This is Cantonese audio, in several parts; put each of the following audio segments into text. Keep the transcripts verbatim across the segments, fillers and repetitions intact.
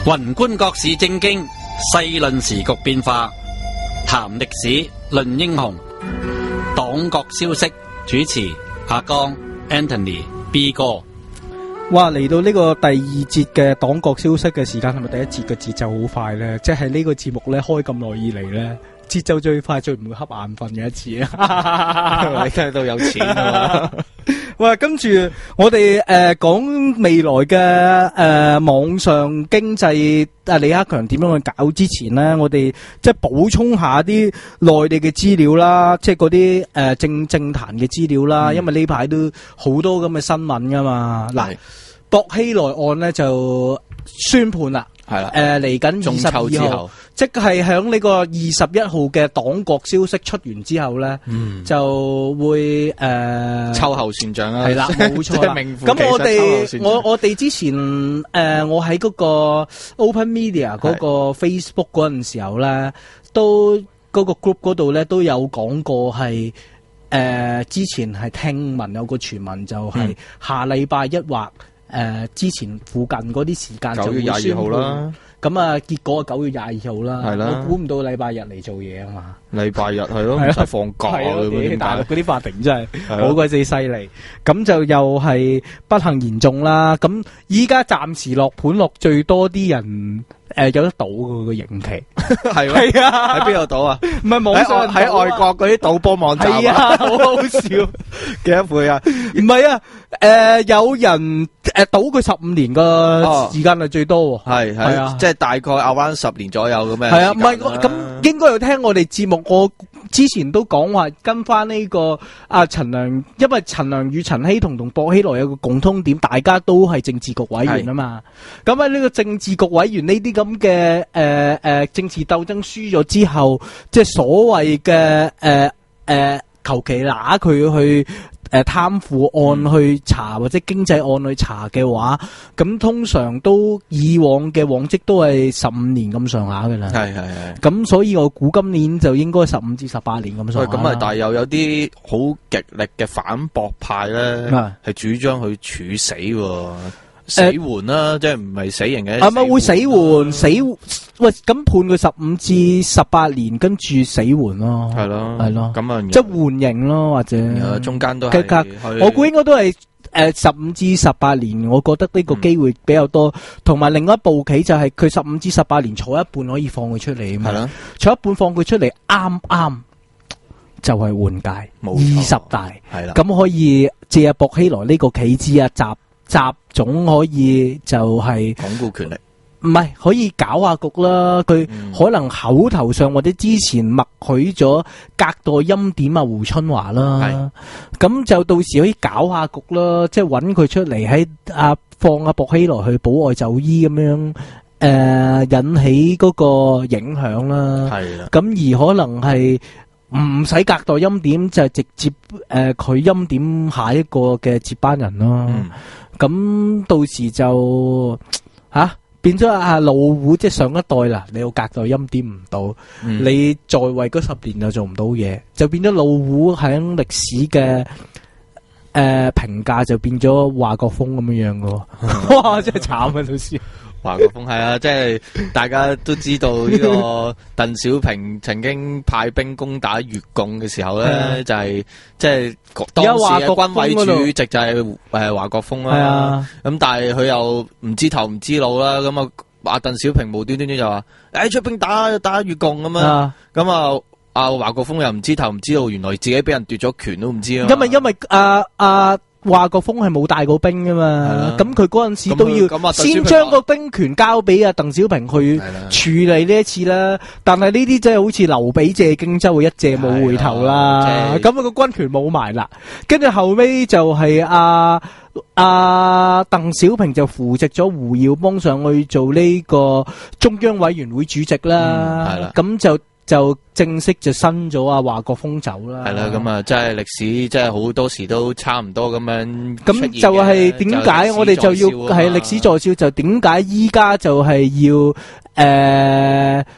宏觀國事政經，細論時局變化，談歷史，論英雄。黨國消息，主持阿江 Anthony B 哥。 哇！嚟到呢個第二節嘅黨國消息嘅時間，係咪第一節嘅節奏好快咧？即係呢個節目咧開咁耐以嚟咧，節奏最快、最唔會瞌眼瞓嘅一次啊！ 你聽到有錢啊！ 喂，跟住我哋誒講未來嘅誒、呃、網上經濟，啊李克強點樣去搞之前咧，我哋即係補充下啲內地嘅資料啦，即係嗰啲誒政政壇嘅資料啦，嗯、因為呢排都好多咁嘅新聞噶嘛。嗱，薄熙來案咧就宣判啦。係啦，誒嚟緊二十二號，即係響呢個二十一號嘅黨國消息出完之後咧，嗯、就會誒、呃、 秋後算賬啦。 係啦，冇錯啦。咁我哋我我哋之前誒、呃、我喺嗰個 Open Media 嗰個 Facebook 嗰陣時候咧，都嗰個 group 嗰度咧都有講過係誒、呃、之前係聽聞有個傳聞就係下禮拜一或。誒、呃，之前附近嗰啲時間就會宣布，九月廿二號啦。咁啊，結果九月廿二號啦。係啦。我估唔到禮拜日嚟做嘢啊嘛。禮拜日係咯，唔使放假嘅。大陸嗰啲法庭真係好鬼死犀利。咁就又係不幸言中啦。咁依家暫時落盤落最多啲人誒、呃、有得賭嘅個刑期。係係啊。喺邊度賭啊？唔係網上喺外國嗰啲賭波網站。係啊，好好笑。幾多倍啊？唔係啊。誒、呃，有人誒賭佢十五年個時間係最多，係係、哦、啊，即係大概 around 十年左右咁樣。係啊，唔係咁應該有聽我哋節目，我之前都講話跟翻呢、這個阿陳、啊、良，因為陳良與陳希同同薄熙來有個共通點，大家都係政治局委員啊嘛。咁喺呢個政治局委員呢啲咁嘅誒誒政治鬥爭輸咗之後，即係所謂嘅誒誒求其拿佢去。誒，貪腐案去查或者經濟案去查嘅話，咁通常都以往嘅往績都係十五年咁上下嘅啦。係係係。咁所以我估今年就應該十五至十八年咁上下。咁啊，但係又有啲好極力嘅反駁派咧，係主張去處死喎。死緩啦、啊，即係唔係死刑嘅。係咪會死緩？死喂，咁判佢十五至十八年，跟住死緩咯。係咯，係咯，咁啊，即係緩刑咯，或者中間都係。我估應該都係誒十五至十八年，我覺得呢個機會比較多。同埋、嗯、另一步棋就係佢十五至十八年坐一半可以放佢出嚟啊嘛。係咯，坐一半放佢出嚟，啱啱就係換屆二十大。係啦，咁可以借阿薄熙來呢個棋子啊，集。習總可以就係鞏固權力，唔係可以搞下局啦。佢可能口頭上或者之前默許咗隔代欽點啊胡春華啦，咁就到時可以搞下局啦，即係揾佢出嚟喺啊放阿薄熙來去保外就醫咁樣，誒、呃、引起嗰個影響啦。係啦，咁而可能係。唔使隔代欽點，就係、直接誒佢欽點下一個嘅接班人咯。咁、嗯、到時就吓、啊、變咗啊老胡，即係上一代啦。你要隔代欽點唔到，嗯、你在位嗰十年就做唔到嘢，就變咗老胡喺歷史嘅誒評價就變咗華國鋒咁樣樣嘅。嗯、哇！真係慘啊，老師。 華國鋒係啊，即係大家都知道呢個鄧小平曾經派兵攻打越共嘅時候咧，就係即係當時嘅軍委主席就係誒華國鋒啦。咁但係佢又唔知頭唔知路啦，咁啊阿鄧小平無端端就話誒出兵打打越共咁啊，咁啊阿華國鋒又唔知頭唔知路，原來自己俾人奪咗權都唔知啊。 因為因為阿阿。華國鋒係冇帶過兵噶嘛，咁佢嗰陣時都要先將個兵權交俾阿鄧小平去處理呢一次啦。但係呢啲真係好似劉備借荊州，一借冇回頭啦。咁啊個軍權冇埋啦，跟住後尾就係阿阿鄧小平就扶植咗胡耀邦上去做呢個中央委員會主席啦。咁、嗯、就。就正式就新咗啊華國鋒走啦，係啦，咁啊，即係歷史，即係好多時都差唔多咁樣。咁就係點解我哋就要係歷史在笑？就點解依家就係要誒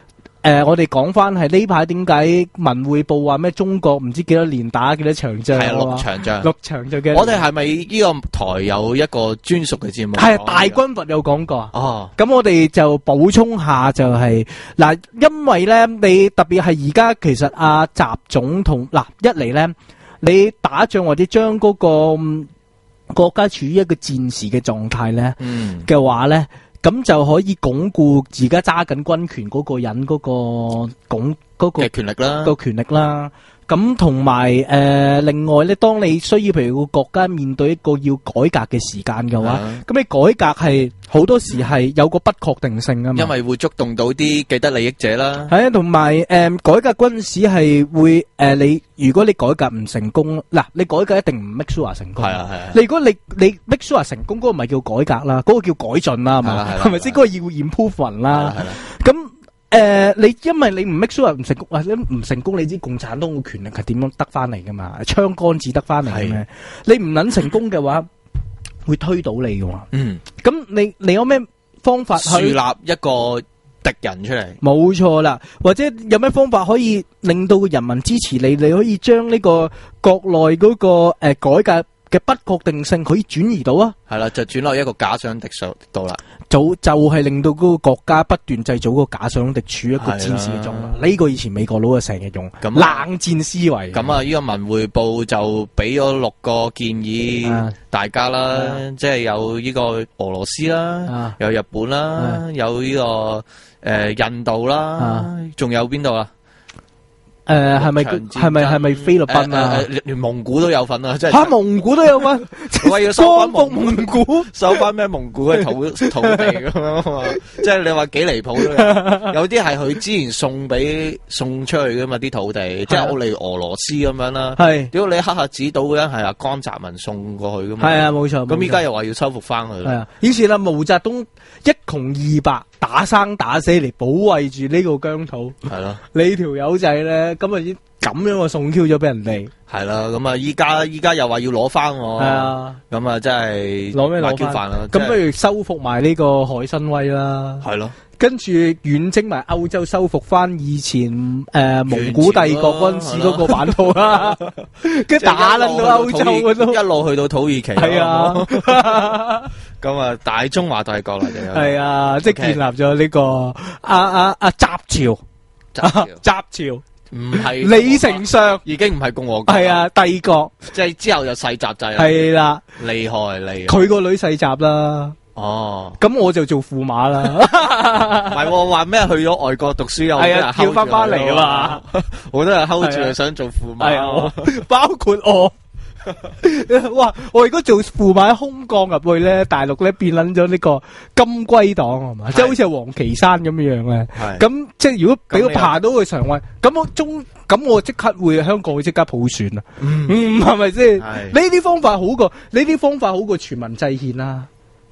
呃，我哋講翻係呢排點解文匯報話咩中國唔知幾多年打幾多場仗？ 係六場仗， 六場仗嘅。 我哋係咪呢個台有一個專屬嘅節目？ 係大軍閥有講過。 哦， 咁我哋就補充下就係、是、嗱，因為咧你特別係而家其實阿習總統嗱一嚟咧，你打仗或者將嗰、那個、嗯、國家處於一個戰時嘅狀態咧嘅話咧。咁就可以鞏固而家揸緊軍權嗰個人嗰、嗰個鞏嗰、嗰個嘅權力啦， 個權力啦。咁同埋誒，另外咧，當你需要譬如個國家面對一個要改革嘅時間嘅話，咁、嗯、你改革係好多時係有個不確定性啊嘛。因為會觸動到啲既得利益者啦。 係啊，同埋誒改革嗰陣時係會誒、呃、你如果你改革唔成功，嗱你改革一定唔 make sure 成功。係啊係啊。你如果你你 make sure 成功，嗰、嗰個咪叫改革啦，嗰、嗰個叫改進啦，係嘛？係咪先？嗰個要 improvement 啦。係啦。咁。誒、呃，你因為你唔 make sure 唔成功，或者唔成功，你知共產黨嘅權力係點樣得翻嚟噶嘛？槍桿子得翻嚟嘅咩？你唔捻成功嘅話，會推倒你噶嘛？嗯，咁你你有咩方法去樹立一個敵人出嚟？ 冇錯啦，或者有咩方法可以令到人民支持你？你可以將呢個國內嗰、那個誒、呃、改革嘅不確定性可以轉移到啊？係啦，就轉落一個假想敵數度啦。 就就係令到嗰個國家不斷製造嗰個假想敵處一個戰士嘅狀態。呢個以前美國佬啊成日用冷戰思維。 咁啊，呢個文匯報就俾咗六個建議、啊、大家啦，啊、即係有呢個俄羅斯啦，啊、有日本啦，啊、有呢、這個誒、呃、印度啦，仲、啊、有邊度啊？ 誒，係咪係咪係咪菲律賓啊？ 連蒙古都有份啊！即係吓蒙古都有份， 我要收翻蒙蒙古， 收翻咩蒙古嘅土土地咁樣啊嘛！即係你話幾離譜都有，有啲係佢之前送俾送出去噶嘛啲土地，即係我嚟俄羅斯咁樣啦。係，屌你黑客指導嗰人係阿江澤民送過去噶嘛？係啊，冇錯。咁依家又話要收復翻佢。係啊，以前啊毛澤東一窮二白，打生打死嚟保衛住呢個疆土。係咯，你條友仔咧。咁啊，已經咁樣我送 Q 咗俾人哋，係啦，咁啊，依家依家又話要攞翻我，係啊，咁啊，真係攞咩攞翻啦？咁不如收復埋呢個海參崴啦，係咯，跟住遠征埋歐洲，收復翻以前誒、呃、蒙古帝國嗰陣時嗰個版圖啦，跟住打撚到歐洲嗰度，一路去到土耳其，係啊，咁啊，大中華帝國啦，就係啊，即係建立咗呢個阿阿阿習朝，習朝。唔係李丞相，已經唔係共和國，係啊帝國，即係之後就世襲制，係啦，厲害厲害，佢個女世襲啦，哦，咁我就做駙馬啦，唔係話咩去咗外國讀書又係啊，跳翻翻嚟啊嘛，好多人 hold 住佢想做駙馬，包括我。哇！我如果做駙馬喺空降入去咧，大陸咧變捻咗呢個金龜黨係嘛，即係好似係黃岐山咁樣樣咧。咁即係如果俾我爬到去常委，咁我中咁我即刻會香港會即刻普選啊！嗯，係咪先？呢啲方法好過呢啲方法好過全民制憲啦。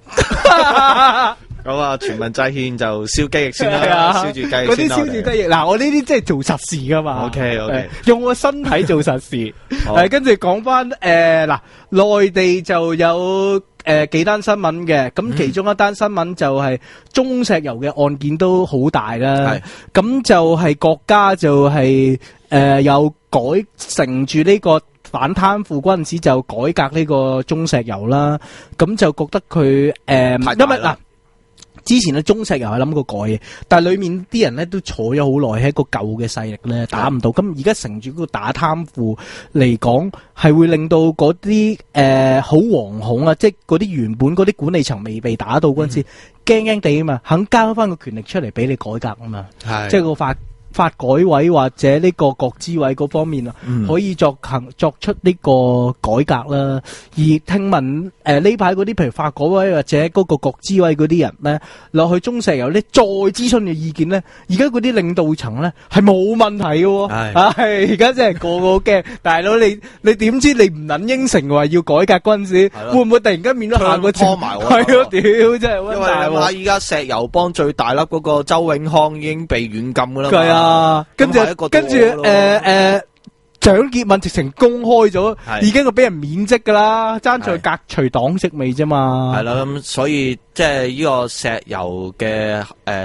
咁啊，全民制憲就燒雞翼先啦，燒住雞翼先啦。嗰啲燒住雞翼，嗱，我呢啲即係做實事噶嘛。OK OK，用我身體做實事。誒，跟住講翻誒，嗱，內地就有誒幾單新聞嘅，咁其中一單新聞就係中石油嘅案件都好大啦。咁就係國家就係誒有改乘住呢個反貪腐嗰陣時就改革呢個中石油啦。咁就覺得佢誒，因為嗱。之前咧中石油係諗過改嘅，但係裏面啲人咧都坐咗好耐，喺一個舊嘅勢力咧打唔到，咁而家乘住嗰個打貪腐嚟講，係會令到嗰啲誒好惶恐啊，即係嗰啲原本嗰啲管理層未被打到嗰陣時，驚驚地啊嘛，肯交翻個權力出嚟俾你改革啊嘛，即係個法。發改委或者呢個國資委嗰方面啊，嗯、可以作行作出呢個改革啦。而聽聞誒呢排嗰啲譬如發改委或者嗰個國資委嗰啲人咧，落去中石油咧再諮詢嘅意見咧，而家嗰啲領導層咧係冇問題嘅喎。係而家真係個個驚，大佬你你點知你唔撚應承話要改革嗰陣時，會唔會突然間變咗下個拖埋我？係咯，屌真係溫大喎！因為依家石油幫最大粒嗰個周永康已經被軟禁㗎啦。係啊。啊，跟住跟住誒誒，蔣潔敏直情公開咗，已經係俾人免職噶啦，爭在革除黨籍未啫嘛。係啦，咁所以即係呢個石油嘅誒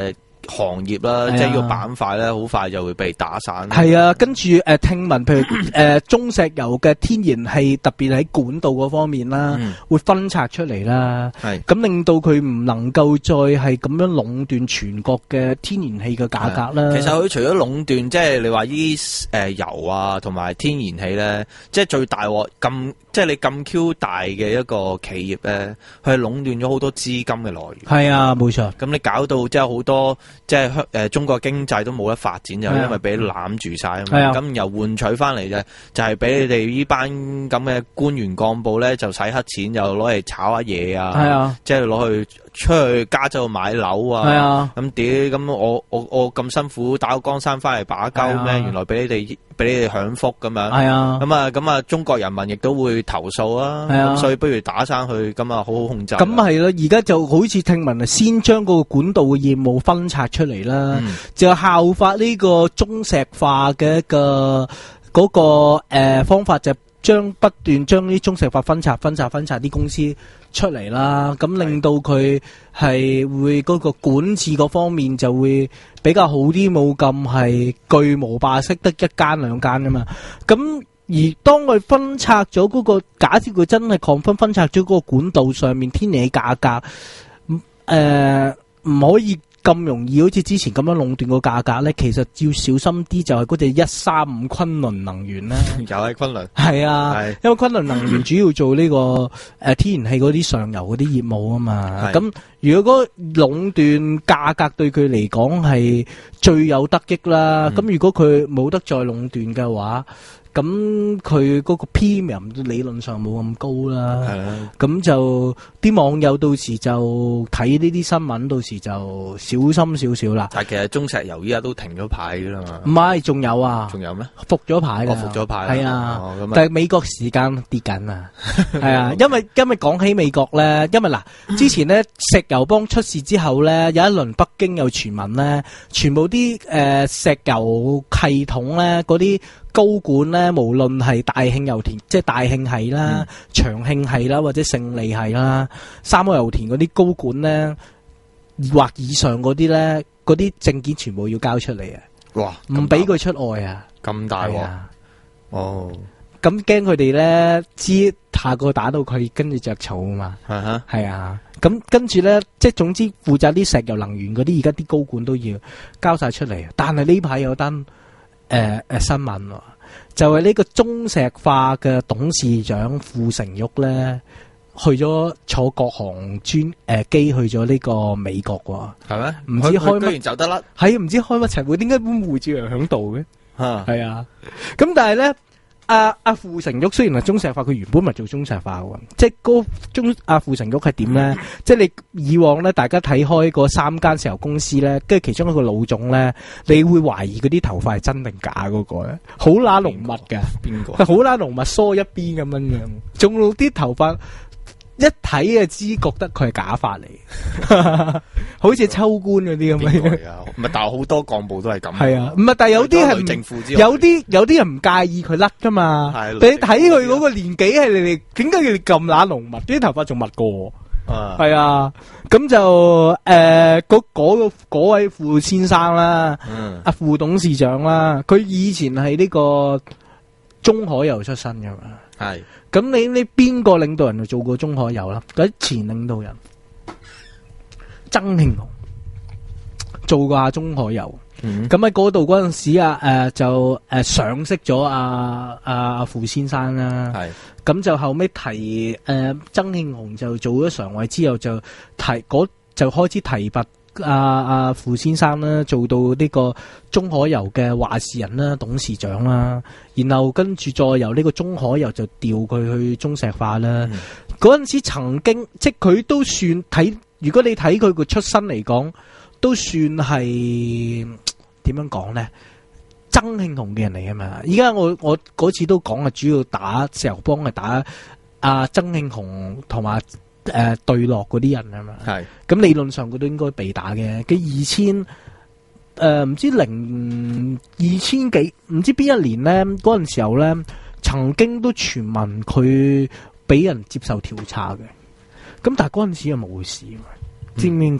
行業啦，即係呢個板塊咧，好快就會被打散。 係啊，跟住誒、呃、聽聞，譬如誒、呃、中石油嘅天然氣，特別喺管道嗰方面啦，嗯、會分拆出嚟啦。係咁令到佢唔能夠再係咁樣壟斷全國嘅天然氣嘅價格啦。 其實佢除咗壟斷，即係你話呢啲誒油啊，同埋天然氣咧，即係最大鑊咁，即係你咁 Q 大嘅一個企業咧，佢係壟斷咗好多資金嘅來源。 係啊，冇錯。 咁你搞到即係好多即係香誒中國經濟都冇得發展，就因為俾你攬住晒啊嘛。咁又換取翻嚟嘅就係俾你哋呢班咁嘅官員幹部咧，就洗黑錢，又攞嚟炒下嘢啊。係啊，即係攞去出去加州買樓啊。係啊。咁屌咁我我我咁辛苦打個江山翻嚟把鳩咩？原來俾你哋俾你哋享福咁樣。係啊。咁啊咁啊，中國人民亦都會投訴啊。係啊。咁所以不如打生去，咁啊好好控制。咁係咯，而家就好似聽聞啊，先將嗰個管道嘅業務分拆出嚟啦，嗯、就效法呢個中石化嘅一個嗰、嗰個誒、呃、方法，就將不斷將啲中石化分拆、分拆、分拆啲公司出嚟啦，咁令到佢係會嗰個管治嗰方面就會比較好啲，冇咁係巨無霸式得一間兩間噶嘛，咁。而當佢分拆咗嗰個，假設佢真係抗分分拆咗嗰個管道上面天然氣價格，誒唔可以咁容易好似之前咁樣壟斷個價格咧，其實要小心啲，就係嗰隻一三五昆侖能源啦。 又係昆侖。係啊，係因為昆侖能源主要做呢、這個誒、呃、天然氣嗰啲上游嗰啲業務啊嘛。咁如果嗰壟斷價格對佢嚟講係最有得益啦，咁、嗯、如果佢冇得再壟斷嘅話，咁佢嗰個 premium 理論上冇咁高啦，咁就啲網友到時就睇呢啲新聞，到時就小心少少啦。 但係其實中石油依家都停咗牌噶啦嘛。 唔係，仲有啊？ 仲有咩？ 復咗牌㗎。 我復咗牌。 係啊， 哦、 但係美國時間跌緊啊。係啊，因為因為講起美國咧，因為嗱，之前咧石油幫出事之後咧，有一輪北京有傳聞咧，全部啲誒、呃、石油系統咧嗰啲。高管咧，無論係大慶油田，即係大慶系啦、嗯、長慶系啦，或者勝利系啦，三個油田嗰啲高管咧，或以上嗰啲咧，嗰啲證件全部要交出嚟啊！哇，唔俾佢出外啊！ 咁大鑊哦！ 咁驚佢哋咧知下個打到佢，跟住着草啊嘛！係啊，係啊！咁跟住咧，即係總之負責啲石油能源嗰啲，而家啲高管都要交晒出嚟。但係呢排有單。誒、呃、誒、呃，新聞就係、是、呢個中石化嘅董事長傅成玉咧，去咗坐國航專誒機去咗呢個美國喎，係咩？唔知開乜，居然走得甩，係唔知開乜齊會？點解本護照又響度嘅？吓，係啊，咁但係咧。阿阿傅成玉雖然係中石化，佢原本咪做中石化嘅，即係嗰中阿傅成玉係點咧？嗯、即係你以往咧，大家睇開嗰三間石油公司咧，跟住其中一個老總咧，你會懷疑嗰啲頭髮係真定假嗰個咧？好乸濃密嘅，邊個？好乸濃密梳一邊咁樣樣，仲有啲頭髮一睇就知覺得佢係假髮嚟，好似秋官嗰啲咁樣。 唔係，但係好多幹部都係咁。係啊， 唔係，但係有啲係政府之外， 有啲有啲人唔介意佢甩噶嘛。你睇佢嗰個年紀係你哋，點解佢哋咁乸濃密？啲頭髮仲密過。啊，係啊，咁就誒，嗰嗰個嗰位傅先生啦，嗯，阿傅董事長啦，佢以前係呢個中海油出身噶嘛。係。咁你你邊個領導人就做過中海油啦？嗰啲前領導人曾慶紅做過下中海油，咁喺嗰度嗰陣時啊，誒、呃、就誒、呃、賞識咗阿阿傅先生啦。係咁就後尾提誒、呃、曾慶紅就做咗常委之後就提嗰就開始提拔。阿阿傅先生啦，做到呢個中海油嘅話事人啦、董事長啦，然後跟住再由呢個中海油就調佢去中石化啦。嗰陣、嗯、時曾經，即係佢都算睇，如果你睇佢個出身嚟講，都算係點樣講咧？曾慶紅嘅人嚟啊嘛。而家我我嗰次都講係主要打石油幫係打阿曾慶紅同埋。誒、呃，對落嗰啲人啊嘛，係咁理論上佢都應該被打嘅。佢二千誒唔知零二千幾唔知邊一年咧，嗰陣時候咧，曾經都傳聞佢俾人接受調查嘅。咁但係嗰陣時又冇事，知唔知點解？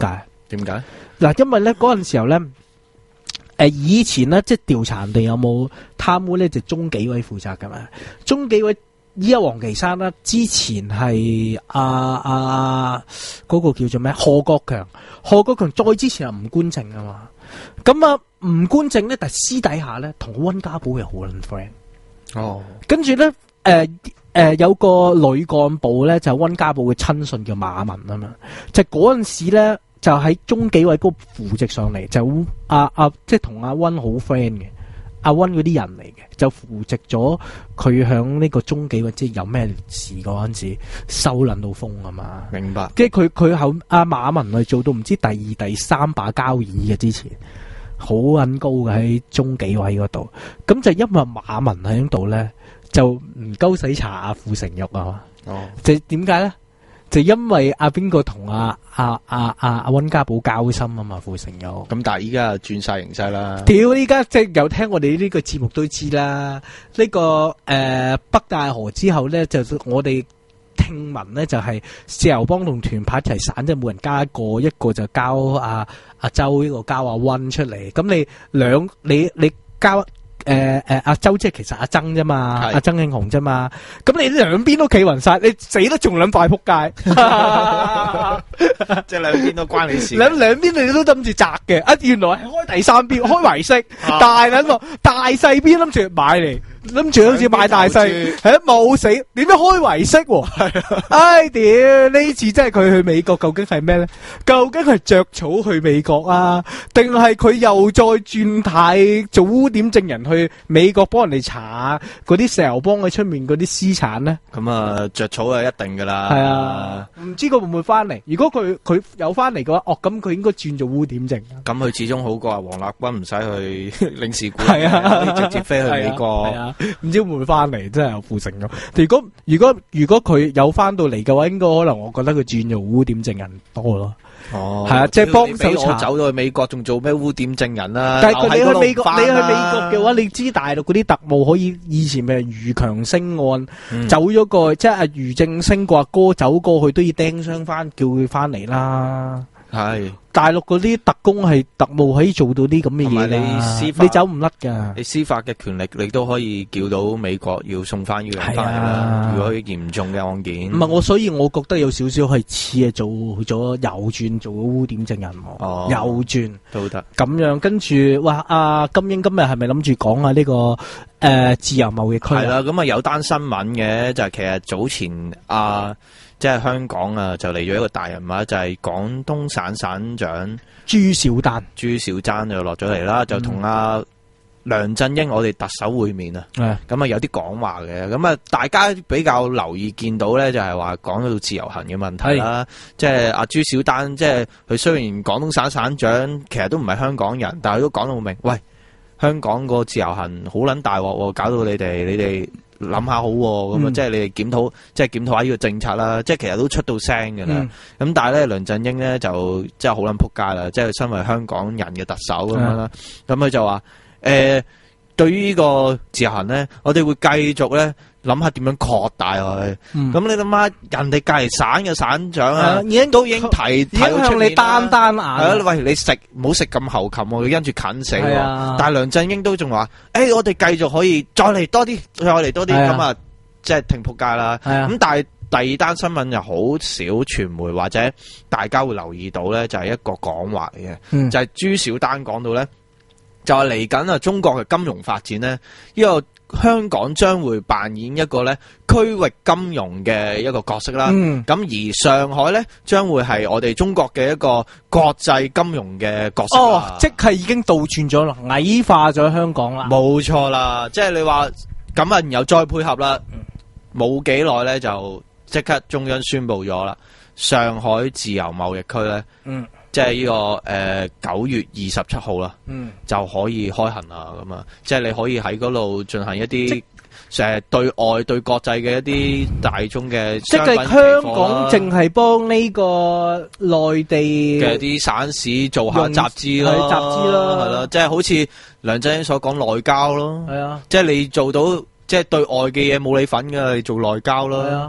點解？ 嗱，因為咧嗰陣時候咧，誒以前咧即係調查人哋有冇貪污咧，就中紀委負責噶嘛。中紀委依家黃岐山啦，之前係阿阿嗰個叫做咩賀國強，賀國強再之前係吳官正啊嘛。咁啊吳官正咧，但係私底下咧同溫家寶又好撚 friend。哦，跟住咧，誒、呃、誒、呃、有個女幹部咧，就溫家寶嘅親信叫馬文啊嘛，就嗰陣時咧就喺中紀委嗰度扶植上嚟，就阿阿即係同阿溫好 friend 嘅，阿溫嗰啲人嚟嘅，就扶植咗佢響呢個中紀委，即係有咩事嗰陣時收撚到風啊嘛。 明白。 即係佢佢後阿馬文去做到唔知第二第三把交椅嘅之前。好撚高嘅喺中紀委嗰度，咁就因為馬文喺度咧，就唔鳩使查阿傅成玉啊。哦，就點解咧？就因為阿邊個同阿阿阿阿阿溫家寶交心啊嘛，傅成玉。 咁但係依家轉晒形勢啦。 屌！依家即係有聽我哋呢個節目都知啦。呢、這個誒、呃、北大河之後咧，就我哋。聽聞咧就係自由幫同團派一齊散，即係每人交一個，一個就交阿阿周，一個交阿溫出嚟。咁你兩你你交誒誒阿周，即係其實阿曾啫嘛，阿曾慶紅啫嘛。咁你兩邊都企勻晒，你死得仲兩塊仆街， 即係兩邊都關你事。 兩兩邊你都諗住擲嘅，啊原來係開第三邊，開圍式，大撚喎，大細邊諗住買嚟。諗住好似買大細，係啊冇死，點樣開圍式喎？唉屌！呢次真係佢去美國，究竟係咩咧？究竟係着草去美國啊，定係佢又再轉軚做污點證人去美國幫人哋查嗰啲石油幫喺出面嗰啲私產咧？ 咁啊，着草係一定噶啦。 係啊，唔知佢會唔會翻嚟？如果佢佢有翻嚟嘅話，哦咁佢應該轉做污點證。 咁佢始終好過啊，黃立軍唔使去領事館，係啊，直接飛去美國。 唔知會唔會翻嚟，真係有副成咁。如果如果如果佢有翻到嚟嘅話，應該可能我覺得佢轉做污點證人多咯。哦，係啊，即係幫手查。 走到去美國，仲做咩污點證人啦？ 但係佢你去美國，你去美國嘅話，你知大陸嗰啲特務可以以前咪余強升案，嗯、走咗個即係阿余正升個阿哥走過去都要釘傷翻，叫佢翻嚟啦。係大陸嗰啲特工係特務可以做到啲咁嘅嘢， 你司法你走唔甩噶。 你司法嘅權力，你都可以叫到美國要送翻呢個人翻嚟啦。如果嚴重嘅案件， 唔係我，所以我覺得有少少係似係做咗右轉，做咗污點證人。哦，右轉都得咁樣，跟住哇，阿金英今日係咪諗住講啊呢個誒、呃、自由貿易區？ 係啦，咁啊有單新聞嘅，就係、是、其實早前啊。即係香港啊，就嚟咗一個大人物，就係、是、廣東省省長朱小丹。 朱小丹就落咗嚟啦，就同阿梁振英我哋特首會面啊。咁啊、嗯、有啲講話嘅，咁啊大家比較留意見到咧，就係話講到自由行嘅問題啦。即係阿朱小丹，即係佢雖然廣東省省長，其實都唔係香港人，但係佢都講到明，喂，香港個自由行好撚大鑊，搞到你哋，你哋。諗下好咁啊，嗯、即係你哋檢討，即係檢討下呢個政策啦。即係其實都出到聲嘅啦。咁、嗯、但係咧，梁振英咧就即係好撚仆街啦。即係身為香港人嘅特首咁樣啦。咁佢、嗯、就話誒、呃，對於呢個自由行咧，我哋會繼續咧諗下點樣擴大佢。咁、嗯、你諗下，人哋隔籬省嘅省長啊，已經都已經提提到出你單單眼。 係喂，你食唔好食咁猴擒，佢跟住近死。但係梁振英都仲話，誒、欸，我哋繼續可以再嚟多啲，再嚟多啲，咁啊，即係停仆街啦。咁但係第二單新聞又好少傳媒或者大家會留意到咧，就係一個講話嚟嘅，嗯、就係朱小丹講到咧，就係嚟緊啊，中國嘅金融發展咧，呢、這個。香港將會扮演一個咧區域金融嘅一個角色啦，咁、嗯、而上海咧將會係我哋中國嘅一個國際金融嘅角色。 哦，即係已經倒轉咗啦，矮化咗香港啦。 冇錯啦，即係你話咁啊，然後再配合啦，冇幾耐咧就即刻中央宣布咗啦，上海自由貿易區咧。嗯。即係呢、這個誒九、呃、月二十七號啦，嗯、就可以開行啦咁啊！即係你可以喺嗰度進行一啲誒對外對國際嘅一啲大宗嘅， 即係香港淨係幫呢個內地嘅啲省市做下集資咯， 集資咯， 係咯，即係好似梁振英所講內交咯，係啊，即係你做到即係對外嘅嘢冇你份㗎，你做內交咯，係啊。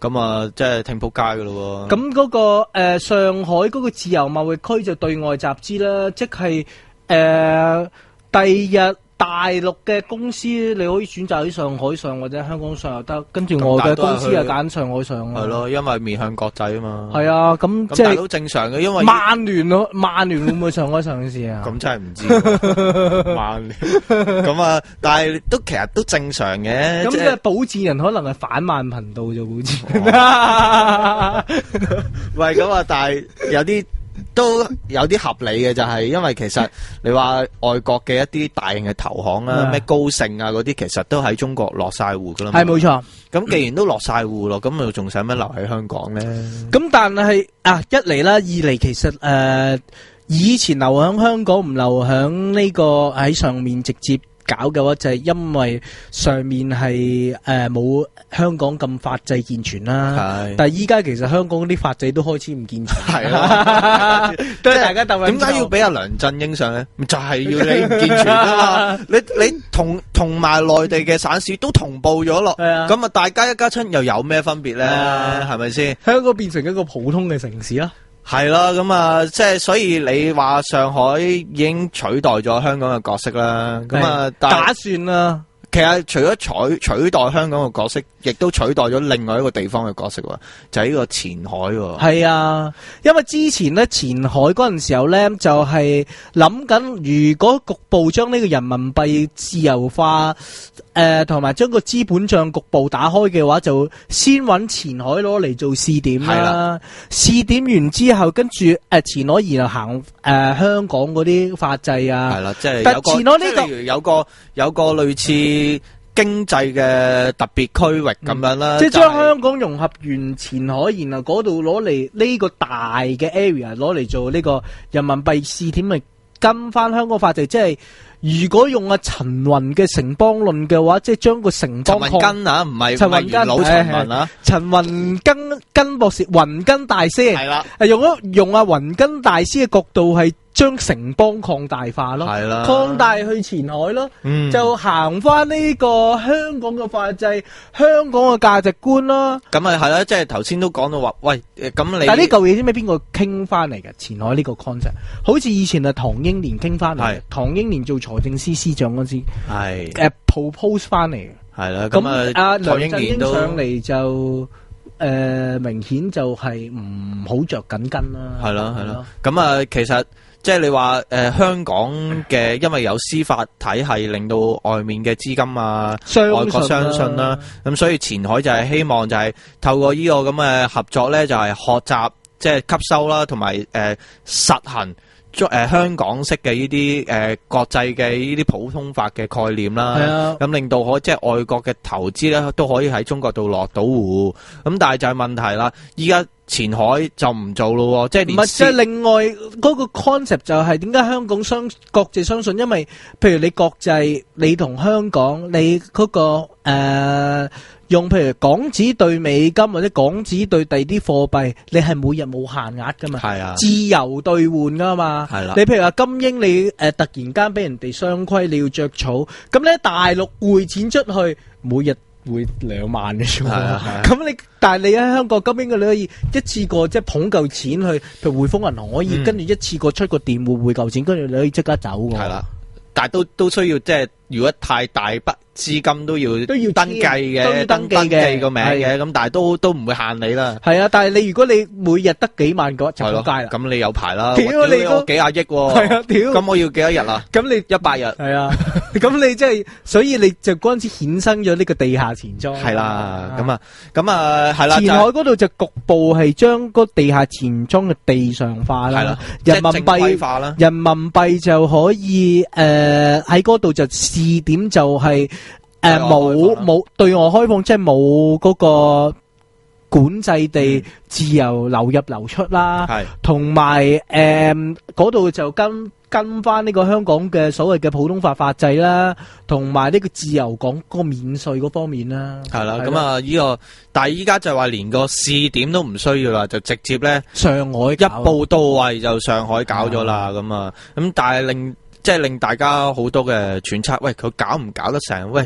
咁啊，即係挺仆街噶咯喎。 咁嗰、那個誒、呃、上海嗰個自由貿易區就對外集資啦，即係誒、呃、第日。大陸嘅公司你可以選擇喺上海上或者香港上又得，跟住我嘅公司就揀上海上。 係咯，因為面向國際啊嘛。 係啊，咁即係都正常嘅，因為曼聯咯，曼聯會唔會上海上市啊？ 咁真係唔知。曼聯咁啊，但係都其實都正常嘅。 咁即係保薦人可能係反曼頻道就保薦。 喂，咁啊，但係有啲。都有啲合理嘅，就係因為其實你話外國嘅一啲大型嘅投行啦，咩高盛啊嗰啲，其實都喺中國落晒戶噶啦。 係冇錯。咁既然都落晒戶咯，咁又仲使乜留喺香港咧？ 咁但係啊，一嚟啦，二嚟其實誒、呃，以前留喺香港唔留喺呢個喺上面直接搞嘅話，就係因為上面係誒冇香港咁法制健全啦。係，但係依家其實香港啲法制都開始唔健全。係啦，都係大家鬥。 點解要俾阿梁振英上咧？就係、是、要你唔健全啊嘛！你你同同埋內地嘅省市都同步咗咯。係啊，咁啊，大家一家親又有咩分別咧？係咪先？ 香港變成一個普通嘅城市啦。 係啦，咁啊，即係所以你話上海已經取代咗香港嘅角色啦，咁啊， 打算啦。 其實除咗取取代香港嘅角色，亦都取代咗另外一個地方嘅角色喎，就係、是、呢個前海喎。係啊，因為之前咧前海嗰陣時候咧，就係諗緊如果局部將呢個人民幣自由化，誒同埋將個資本帳局部打開嘅話，就先揾前海攞嚟做試點啦。試點完之後，跟住誒前海然後行誒、呃、香港嗰啲法制啊。 係啦，即係有個前海呢、這個有個有個類似經濟嘅特別區域咁樣啦， 即係將香港融合完前海，然後嗰度攞嚟呢個大嘅 area 攞嚟做呢個人民幣試點，咪跟翻香港法制。即係如果用阿陳雲嘅城邦論嘅話，即係將個城邦陳雲根啊，唔係陳雲根老陳雲啊， 陳雲根根博士雲根大師係啦，用咗用阿雲根大師嘅角度係。將城邦擴大化咯，係啦，擴大去前海咯，嗯、就行翻呢個香港嘅法制、香港嘅價值觀咯。 咁啊係啦，即係頭先都講到話，喂，咁你但係呢嚿嘢知唔知邊個傾翻嚟嘅？前海呢個 concept， 好似以前係唐英年傾翻嚟，唐英年做財政司司長嗰時，係誒 propose 翻嚟嘅。係啦，咁啊，阿梁振英上嚟就。誒、呃，明顯就係唔好着緊跟啦。 係啦，係啦。咁啊，其實即係你話誒、呃，香港嘅因為有司法體系，令到外面嘅資金啊，外國相信啦。咁所以前海就係希望就係透過呢個咁嘅合作咧，就係、是、學習即係吸收啦，同埋誒實行。誒、呃，香港式嘅呢啲誒國際嘅呢啲普通法嘅概念啦，咁、啊、令到可即係外國嘅投資咧都可以喺中國度落到戶，咁但係就係問題啦，依家前海就唔做咯，即係唔係即係另外嗰個 concept 就係點解香港相國際相信，因為譬如你國際你同香港你嗰、那個誒。呃用譬如港紙對美金或者港紙對第二啲貨幣，你係每日冇限額噶嘛？係啊，自由兌換噶嘛？係啦。你譬如話金英，你誒、呃、突然間俾人哋雙規，你要着草，咁咧大陸匯錢出去，每日匯兩萬嘅啫嘛。咁你但係你喺香港金英嘅，你可以一次過即係捧嚿錢去，譬如匯豐銀行可以跟住、嗯、一次過出個電戶匯嚿錢，跟住你可以即刻走㗎。係啦，但係都都需要即係如果太大筆。資金都要都要登記嘅，都要登記嘅個名嘅，咁但係都都唔會限你啦。係啊，但係你如果你每日得幾萬個就撲街啦。咁你有排啦，屌你我幾廿億，係啊，屌，咁我要幾多日啊？咁你一百日，係啊，咁你即係，所以你就嗰陣時衍生咗呢個地下錢莊。係啦，咁啊，咁啊，係啦。前海嗰度就局部係將個地下錢莊嘅地上化啦，係啦，人民幣化啦，人民幣就可以誒喺嗰度就試點就係。誒，冇冇對外開放，即係冇嗰個管制地自由流入流出啦。係、嗯，同埋誒嗰度就跟跟翻呢個香港嘅所謂嘅普通法法制啦，同埋呢個自由港嗰個免稅嗰方面啦。係啦，咁啊呢個，但係依家就係話連個試點都唔需要啦，就直接咧上海一步到位就上海搞咗啦，咁啊，咁但係令即係令大家好多嘅揣測，喂佢搞唔搞得成？喂？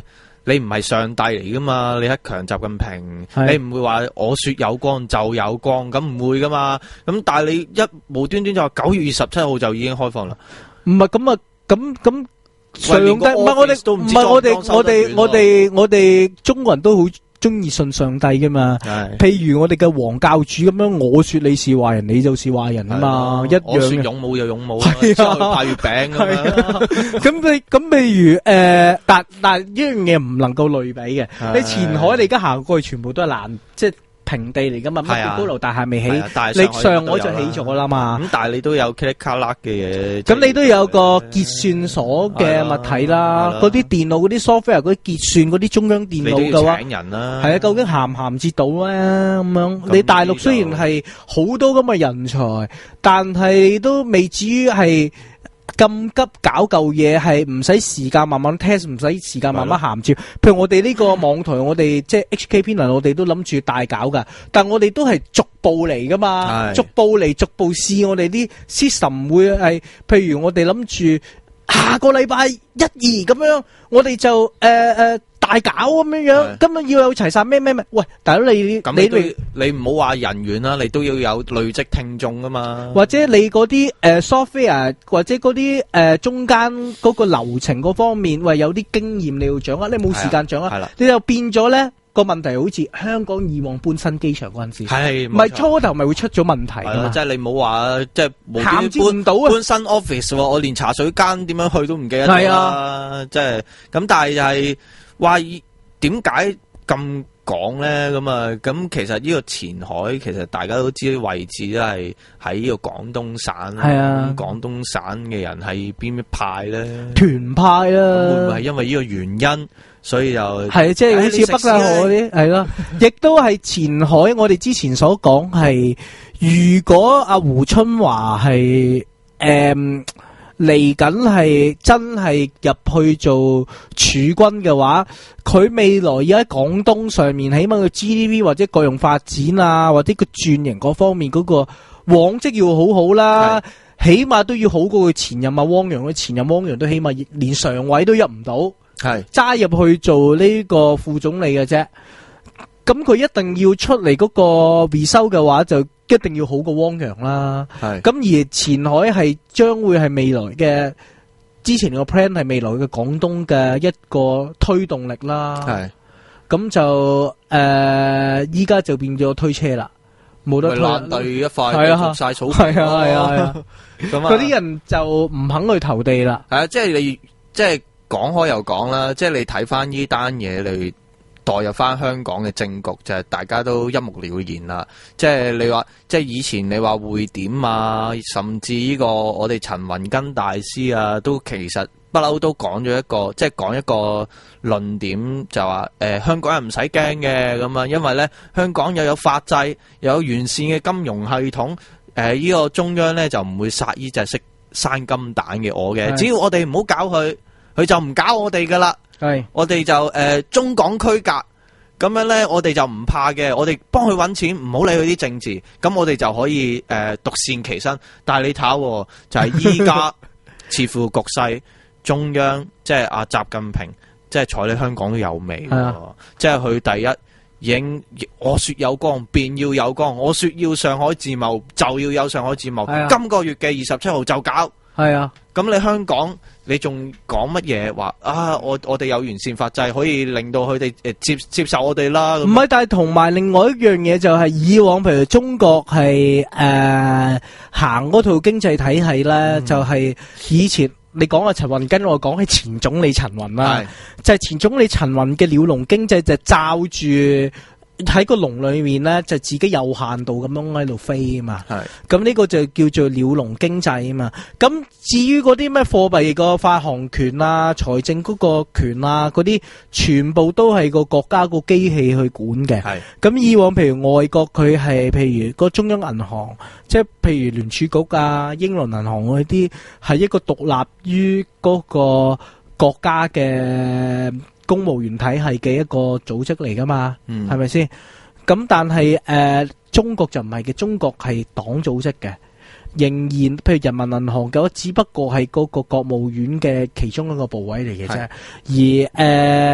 你唔係上帝嚟噶嘛？李克強、習近平，你唔會話我說有光就有光，咁唔會噶嘛？咁但係你一無端端就話九月二十七號就已經開放啦？ 唔係咁啊，咁咁上帝唔係我哋，唔係我哋，我哋我哋我哋中國人都好中意信上帝噶嘛？譬如我哋嘅黃教主咁樣，我說你是壞人，你就是壞人啊嘛，一樣。 我說勇武就勇武，係啊，派月餅咁樣。 咁你咁譬如誒，但但呢樣嘢唔能夠類比嘅。你前海你而家行過去，全部都係爛，即係平地嚟噶嘛？乜嘢高樓大廈未起？你上海就起咗啦嘛。咁但係你都有噼里卡啦嘅嘢。 咁你都有個結算所嘅物體啦，嗰啲電腦嗰啲 software 嗰啲結算嗰啲中央電腦嘅話， 請人啦。 係啊，究竟銜唔銜接到咧？咁樣你大陸雖然係好多咁嘅人才，但係都未至於係咁急搞嚿嘢，係唔使時間慢慢 test， 唔使時間慢慢銜接。譬如我哋呢個網台，我哋即係 H K 編輯，我哋都諗住大搞噶，但我哋都係逐步嚟噶嘛，逐步嚟，逐步試。我哋啲 system 會係，譬如我哋諗住下個禮拜一二咁樣，我哋就誒誒。呃呃大搞咁樣樣，今日要有齊晒咩咩咩？喂，大佬你你你你唔好話人員啦，你都要有累積聽眾噶嘛。 或者你嗰啲誒 software，或者嗰啲誒中間嗰個流程嗰方面，喂有啲經驗你要掌握，你冇時間掌握，你就變咗咧個問題，好似香港以往搬新機場嗰陣時，係唔係初頭咪會出咗問題啊？ 即係你冇話即係銜接唔到啊！ 搬新 office，我連茶水間點樣去都唔記得咗啦。即係咁，但係就係。話點解咁講咧？咁啊，咁其實呢個前海其實大家都知啲位置都係喺呢個廣東省。係啊，廣東省嘅人係邊一派咧？ 團派啦。 會唔會係因為呢個原因，所以就係即係好似北戴河嗰啲係咯，亦都係前海。我哋之前所講係，如果阿胡春華係誒。嚟緊係真係入去做儲軍嘅話，佢未來要喺廣東上面，起碼個 G D P 或者各樣發展啊，或者個轉型嗰方面嗰個往績要好好啦，起碼都要好過佢前任啊汪洋。佢前任汪洋都起碼連常委都入唔到，係揸入去做呢個副總理嘅啫。咁佢一定要出嚟嗰個回收嘅話，就一定要好過汪洋啦。係咁而前海係將會係未來嘅，之前個 plan 係未來嘅廣東嘅一個推動力啦。係咁就誒，依家就變咗推車啦，冇得推。 爛地一塊，係啊，晒草。 係啊係啊係啊，咁啊，嗰啲人就唔肯去投地啦。 係啊，即係你即係講開又講啦，即係你睇翻呢單嘢你。代入翻香港嘅政局就係、是、大家都一目了然啦，即係你話，即係以前你話匯點啊，甚至呢個我哋陳雲根大師啊，都其實不嬲都講咗一個，即係講一個論點，就話誒、呃、香港人唔使驚嘅咁啊，因為咧香港又有法制，又有完善嘅金融系統，誒、呃、呢、這個中央咧就唔會殺呢隻識生金蛋嘅鵝嘅，只要我哋唔好搞佢，佢就唔搞我哋噶啦。係，我哋就誒、呃、中港區隔，咁樣咧，我哋就唔怕嘅，我哋幫佢搵錢，唔好理佢啲政治，咁我哋就可以誒、呃、獨善其身。但係你睇下，就係依家似乎局勢，中央即係阿習近平，即係睬你香港都有味，即係佢第一已經我說有光便要有光，我說要上海自貿就要有上海自貿，今個月嘅二十七號就搞。係啊，咁你香港你仲講乜嘢話啊？我我哋有完善法制，可以令到佢哋誒接接受我哋啦。唔係， 但係同埋另外一樣嘢就係以往，譬如中國係誒、呃、行嗰套經濟體系咧，嗯、就係以前你講嘅陳雲根，我講係前總理陳雲啦，就係、是、前總理陳雲嘅鳥籠經濟就罩住。喺個籠裏面咧，就自己有限度咁樣喺度飛啊嘛。係，咁呢個就叫做鳥籠經濟啊嘛。咁至於嗰啲咩貨幣個發行權啊、財政嗰個權啊，嗰啲全部都係個國家個機器去管嘅。係，咁以往譬如外國佢係譬如個中央銀行，即係譬如聯儲局啊、英倫銀行嗰啲，係一個獨立於嗰個國家嘅公務員體系嘅一個組織嚟噶嘛，係咪先？咁但係誒、呃，中國就唔係嘅，中國係黨組織嘅，仍然譬如人民銀行嘅話，只不過係嗰個國務院嘅其中一個部位嚟嘅啫。而誒、呃，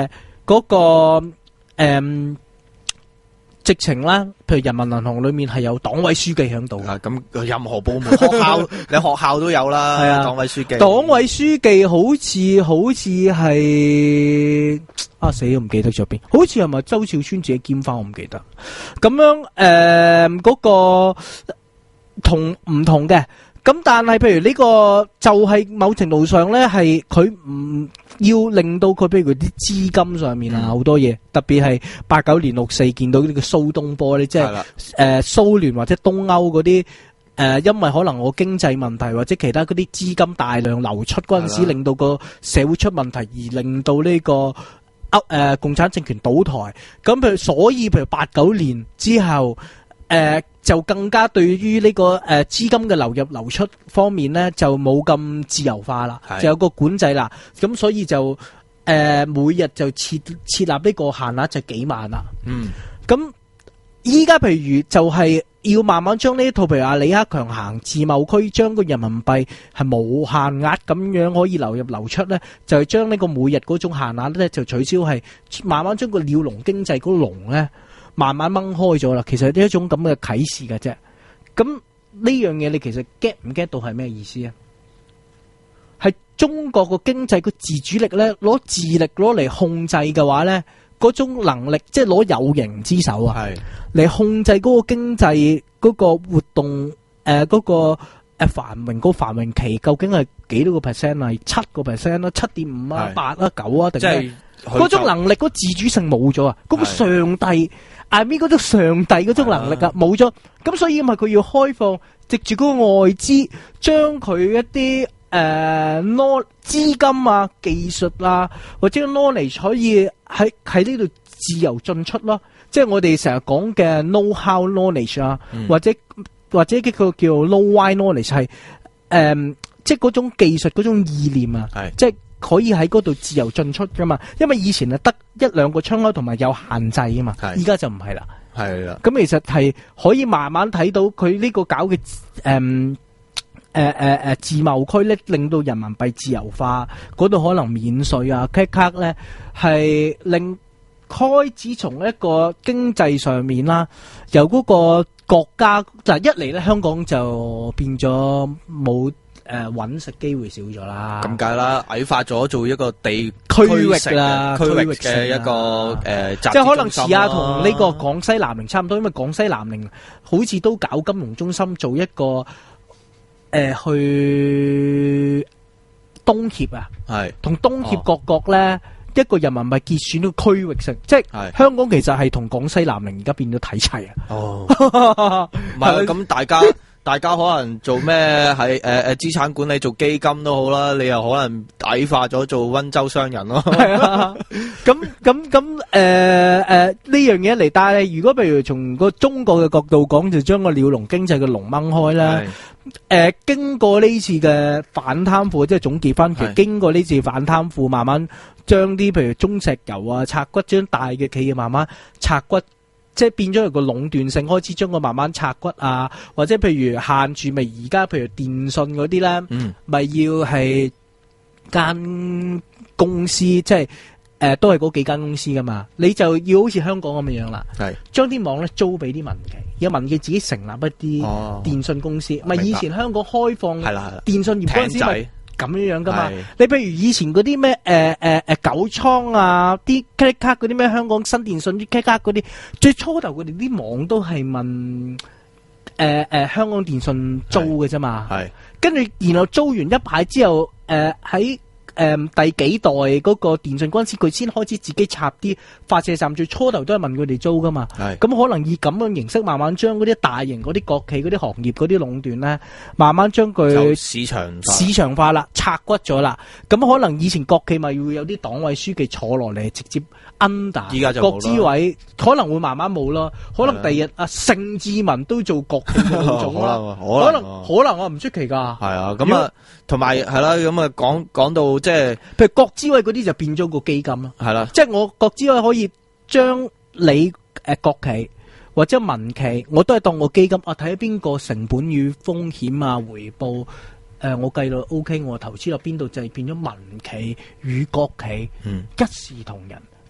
嗰、個誒。嗯直情啦，譬如人民銀行裏面係有黨委書記喺度。 啊，咁任何部門、學校，你學校都有啦。係啊，黨委書記。 黨委書記好似好似係啊死我唔記得咗邊，好似係咪周小川自己兼翻我唔記得。咁樣誒，嗰、呃嗰個同唔同嘅？咁但係譬如呢個就係某程度上咧，係佢唔要令到佢，譬如啲資金上面啊好多嘢，特別係八九年六四見到呢個蘇東波咧，即係誒蘇聯或者東歐嗰啲誒，因為可能我經濟問題或者其他嗰啲資金大量流出嗰陣時，令到個社會出問題，而令到呢、呢個歐誒、呃、共產政權倒台。咁譬如所以譬如八九年之後。誒、呃，就更加對於呢、這個誒資、呃、金嘅流入流出方面咧，就冇咁自由化啦，就有個管制啦。咁所以就誒、呃、每日就設設立呢個限額就幾萬啦。嗯，咁依家譬如就係要慢慢將呢一套，譬如阿李克強行自貿區，將個人民幣係無限額咁樣可以流入流出咧，就係將呢個每日嗰種限額咧就取消，係慢慢將個鳥籠經濟嗰個籠咧。慢慢掹開咗啦，其實呢一種咁嘅啟示嘅啫。咁呢樣嘢你其實 get 唔 get 到係咩意思啊？係中國個經濟個自主力咧，攞自力攞嚟控制嘅話咧，嗰種能力即係攞有形之手啊，嚟控制嗰個經濟嗰個活動誒，嗰、呃嗰個誒繁榮嗰個繁榮期究竟係幾多個 percent 啊？七個 percent 啦，七點五啊，八啊，九啊，定係嗰種能力嗰自主性冇咗啊？嗰、嗰個上帝。I mean 嗰種上帝嗰種能力啊，冇咗，咁所以咪佢要開放，藉住嗰個外資，將佢一啲誒 know 資金啊、技術啊，或者 knowledge 可以喺喺呢度自由進出咯。即係我哋成日講嘅 know how knowledge 啊，嗯、或者或者呢個叫 know why knowledge 係誒、呃，即係嗰種技術嗰種意念啊，即係。可以喺嗰度自由進出噶嘛？因為以前係得一兩個窗口同埋有限制啊嘛，而家就唔係啦。係啦，咁其實係可以慢慢睇到佢呢個搞嘅誒誒誒誒自貿區咧，令到人民幣自由化，嗰度可能免稅啊 credit card 咧，係令開始從一個經濟上面啦，由嗰個國家嗱一嚟咧，香港就變咗冇。誒，搵食機會少咗啦， 咁解啦，矮化咗做一個地區域啦， 區域嘅一個誒、呃， 即係可能遲下同呢個廣西南寧差唔多，因為廣西南寧好似都搞金融中心，做一個誒、呃、去東協啊，係同東協各國咧、哦、一個人民幣結算嘅區域性，即係香港其實係同廣西南寧而家變咗睇齊啊，哦， 唔係咁大家。大家可能做咩喺誒誒資產管理做基金都好啦，你又可能矮化咗做溫州商人咯。係啊， 咁咁咁誒誒呢樣嘢嚟，但係如果譬如從個中國嘅角度講，就將個鳥籠經濟嘅籠掹開啦。誒、呃，經過呢次嘅反貪腐，即係總結翻，其實經過呢次反貪腐，慢慢將啲譬如中石油啊拆骨，將大嘅企業慢慢拆骨。即係變咗有個壟斷性，開始將佢慢慢拆骨啊，或者譬如限住咪而家譬如電信嗰啲咧，咪、嗯、要係間公司，即係誒、呃、都係嗰幾間公司噶嘛，你就要好似香港咁樣樣啦，係將啲網咧租俾啲民企，有民企自己成立一啲電信公司，咪、哦、以前香港開放電信業嗰陣時咪。咁樣樣噶嘛？你譬如以前嗰啲咩誒誒誒九倉啊，啲 credit card 嗰啲咩香港新電信啲 credit card 嗰啲，最初頭佢哋啲網都係問誒誒、呃呃、香港電信租嘅啫嘛。係，跟住然後租完一排之後，誒喺誒第幾代嗰個電信公司，佢先開始自己插啲發射站，最初頭都係問佢哋租噶嘛。係，咁可能以咁樣形式慢慢將嗰啲大型嗰啲國企嗰啲行業嗰啲壟斷咧，慢慢將佢市場市場化啦，拆骨咗啦。咁可能以前國企咪會有啲黨委書記坐落嚟直接 under， 依家就國資委可能會慢慢冇咯。可能第日啊，盛智文都做國企嘅老總啦。可能可能我唔出奇噶。係啊，咁啊，同埋係啦，咁啊講講到。即係，譬如國資委嗰啲就變咗個基金咯，係啦。即係我國資委可以將你誒、呃、國企或者民企，我都係當個基金。我睇下邊個成本與風險啊回報，誒、呃、我計到 O K， 我投資落邊度就係變咗民企與國企，嗯，一視同仁。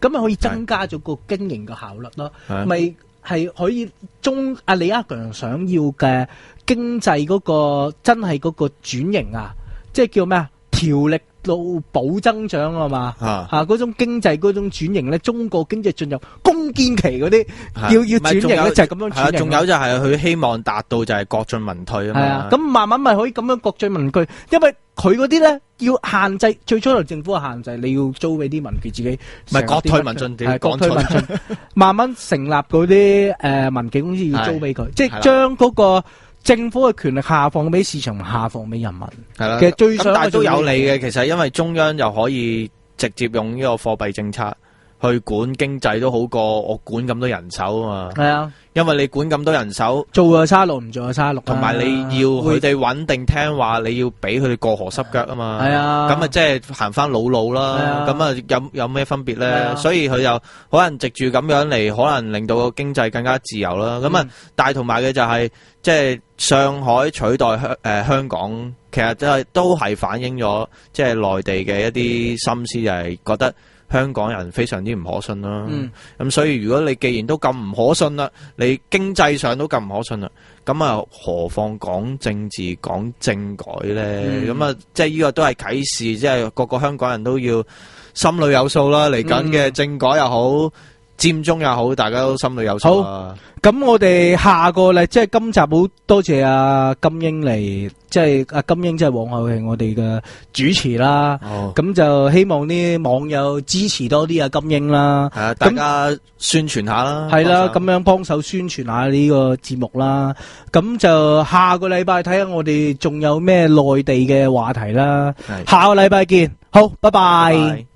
咁咪可以增加咗個經營嘅效率咯，咪係可以中阿李克強想要嘅經濟嗰個真係嗰個轉型啊，即係叫咩啊？調力到保增長啊嘛， 啊嚇嗰種經濟嗰種轉型咧，中國經濟進入攻堅期嗰啲，要要轉型咧就係咁樣轉型。 仲有就係佢希望達到就係國進民退啊嘛。 係啊，咁慢慢咪可以咁樣國進民退，因為佢嗰啲咧要限制，最初頭政府嘅限制，你要租俾啲民企自己， 唔係國退民進點？ 國退民進，慢慢成立嗰啲誒民企公司要租俾佢，即係將嗰個政府嘅權力下放俾市場，下放俾人民。 係啦， 其實最想咁但係都有利嘅，其實因為中央又可以直接用呢個貨幣政策去管經濟，都好過我管咁多人手啊嘛。 係啊， 因為你管咁多人手， 做就沙律，唔做就沙律。 同埋你要佢哋穩定聽話，你要俾佢哋過河濕腳啊嘛。 係啊， 咁啊即係行翻老路啦。咁啊有有咩分別咧？所以佢又可能藉住咁樣嚟，可能令到個經濟更加自由啦。咁啊，帶同埋嘅就係即係上海取代香誒香港，其實都係都係反映咗即係內地嘅一啲心思，就係覺得香港人非常之唔可信啦。咁、嗯、所以如果你既然都咁唔可信啦，你經濟上都咁唔可信啦，咁啊何況講政治講政改咧？咁啊、嗯，即係呢個都係啟示，即係個個香港人都要心裏有數啦。嚟緊嘅政改又好，佔中又好，大家都心裏有數啦。 咁我哋下個咧，即係今集好多謝阿金英嚟，即係阿金英即係往後係我哋嘅主持啦。咁、哦、就希望啲網友支持多啲阿金英啦。係啊，大家宣傳下啦。係啦，咁樣幫手宣傳下呢個節目啦。咁就下個禮拜睇下我哋仲有咩內地嘅話題啦。下個禮拜見，好，拜拜。拜拜。